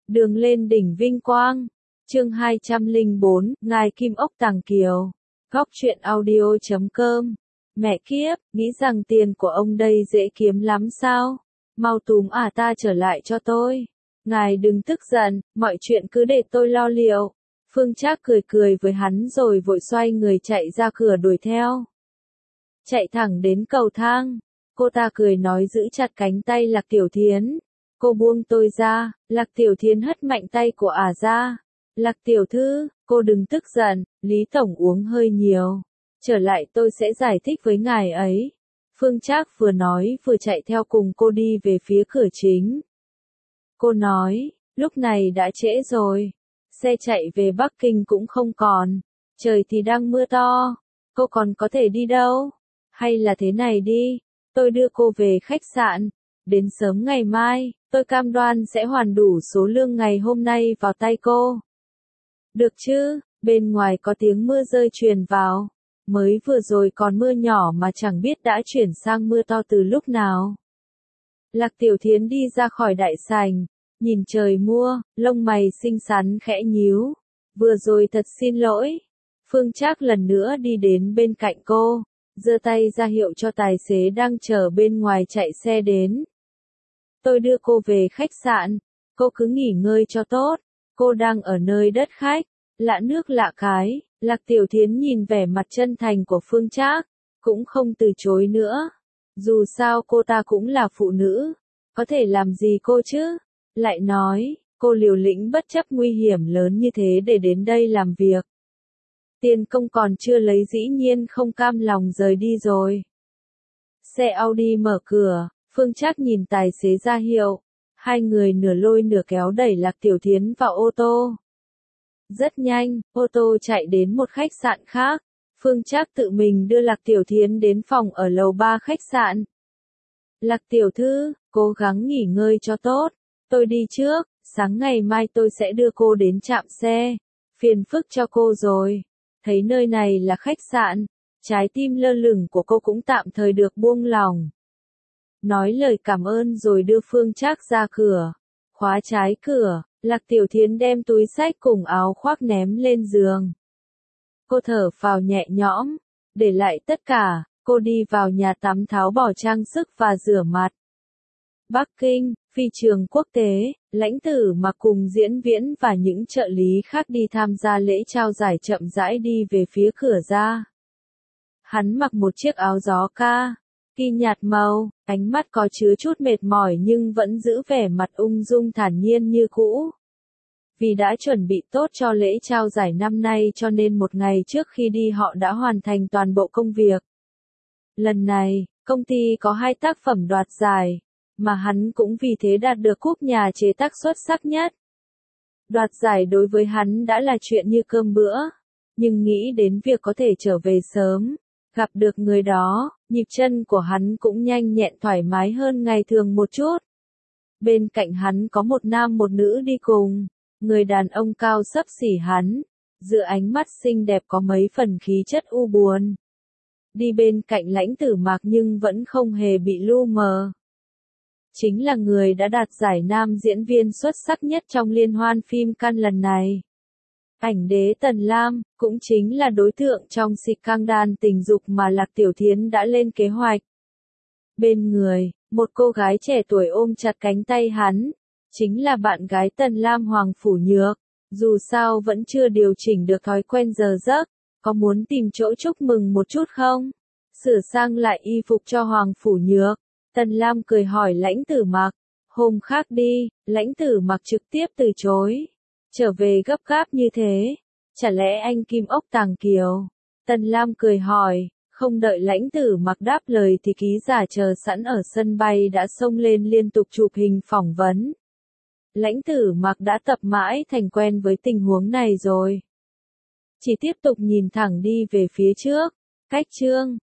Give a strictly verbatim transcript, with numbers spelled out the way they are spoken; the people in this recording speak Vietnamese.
Đường lên đỉnh vinh quang. Chương hai trăm lẻ bốn, Ngài Kim Ốc Tàng Kiều. Góc truyện audio chấm com. Mẹ kiếp, nghĩ rằng tiền của ông đây dễ kiếm lắm sao? Mau túm à ta trở lại cho tôi. Ngài đừng tức giận, mọi chuyện cứ để tôi lo liệu. Phương Trác cười cười với hắn rồi vội xoay người chạy ra cửa đuổi theo. Chạy thẳng đến cầu thang. Cô ta cười nói giữ chặt cánh tay Lạc Tiểu Thiến. Cô buông tôi ra. Lạc Tiểu Thiến hất mạnh tay của ả ra. Lạc tiểu thư, cô đừng tức giận, Lý Tổng uống hơi nhiều. Trở lại tôi sẽ giải thích với ngài ấy. Phương Trác vừa nói vừa chạy theo cùng cô đi về phía cửa chính. Cô nói, lúc này đã trễ rồi. Xe chạy về Bắc Kinh cũng không còn. Trời thì đang mưa to. Cô còn có thể đi đâu? Hay là thế này đi, tôi đưa cô về khách sạn. Đến sớm ngày mai, tôi cam đoan sẽ hoàn đủ số lương ngày hôm nay vào tay cô. Được chứ, bên ngoài có tiếng mưa rơi truyền vào. Mới vừa rồi còn mưa nhỏ mà chẳng biết đã chuyển sang mưa to từ lúc nào. Lạc Tiểu Thiến đi ra khỏi đại sảnh, nhìn trời mưa, lông mày xinh xắn khẽ nhíu. Vừa rồi thật xin lỗi. Phương Trác lần nữa đi đến bên cạnh cô, giơ tay ra hiệu cho tài xế đang chờ bên ngoài chạy xe đến. Tôi đưa cô về khách sạn, cô cứ nghỉ ngơi cho tốt. Cô đang ở nơi đất khách, lạ nước lạ cái. Lạc Tiểu Thiến nhìn vẻ mặt chân thành của Phương Trác, cũng không từ chối nữa. Dù sao cô ta cũng là phụ nữ, có thể làm gì cô chứ? Lại nói, cô liều lĩnh bất chấp nguy hiểm lớn như thế để đến đây làm việc. Tiền công còn chưa lấy dĩ nhiên không cam lòng rời đi rồi. Xe Audi mở cửa, Phương Trác nhìn tài xế ra hiệu. Hai người nửa lôi nửa kéo đẩy Lạc Tiểu Thiến vào ô tô. Rất nhanh, ô tô chạy đến một khách sạn khác. Phương Trác tự mình đưa Lạc Tiểu Thiến đến phòng ở lầu ba khách sạn. Lạc Tiểu thư, cố gắng nghỉ ngơi cho tốt. Tôi đi trước, sáng ngày mai tôi sẽ đưa cô đến trạm xe. Phiền phức cho cô rồi. Thấy nơi này là khách sạn, trái tim lơ lửng của cô cũng tạm thời được buông lỏng. Nói lời cảm ơn rồi đưa Phương Trác ra cửa. Khóa trái cửa, Lạc Tiểu Thiến đem túi xách cùng áo khoác ném lên giường. Cô thở phào nhẹ nhõm, để lại tất cả, cô đi vào nhà tắm tháo bỏ trang sức và rửa mặt. Bắc Kinh, phi trường quốc tế, Lãnh Tử Mặc cùng diễn viên và những trợ lý khác đi tham gia lễ trao giải chậm rãi đi về phía cửa ra. Hắn mặc một chiếc áo gió ca kỳ nhạt màu, ánh mắt có chứa chút mệt mỏi nhưng vẫn giữ vẻ mặt ung dung thản nhiên như cũ. Vì đã chuẩn bị tốt cho lễ trao giải năm nay cho nên một ngày trước khi đi họ đã hoàn thành toàn bộ công việc. Lần này, công ty có hai tác phẩm đoạt giải, mà hắn cũng vì thế đạt được cúp nhà chế tác xuất sắc nhất. Đoạt giải đối với hắn đã là chuyện như cơm bữa, nhưng nghĩ đến việc có thể trở về sớm, gặp được người đó, nhịp chân của hắn cũng nhanh nhẹn thoải mái hơn ngày thường một chút. Bên cạnh hắn có một nam một nữ đi cùng, người đàn ông cao xấp xỉ hắn, giữa ánh mắt xinh đẹp có mấy phần khí chất u buồn. Đi bên cạnh Lãnh Tử Mặc nhưng vẫn không hề bị lu mờ. Chính là người đã đạt giải nam diễn viên xuất sắc nhất trong liên hoan phim Cannes lần này. Ảnh đế Tần Lam, cũng chính là đối tượng trong scandal tình dục mà Lạc Tiểu Thiến đã lên kế hoạch. Bên người, một cô gái trẻ tuổi ôm chặt cánh tay hắn, chính là bạn gái Tần Lam Hoàng Phủ Nhược. Dù sao vẫn chưa điều chỉnh được thói quen giờ giấc, có muốn tìm chỗ chúc mừng một chút không? Sửa sang lại y phục cho Hoàng Phủ Nhược, Tần Lam cười hỏi Lãnh Tử Mặc. Hôm khác đi, Lãnh Tử Mặc trực tiếp từ chối. Trở về gấp gáp như thế, chả lẽ anh Kim Ốc Tàng Kiều? Tần Lam cười hỏi, không đợi Lãnh Tử Mặc đáp lời thì ký giả chờ sẵn ở sân bay đã xông lên liên tục chụp hình phỏng vấn. Lãnh Tử Mặc đã tập mãi thành quen với tình huống này rồi. Chỉ tiếp tục nhìn thẳng đi về phía trước, cách chương,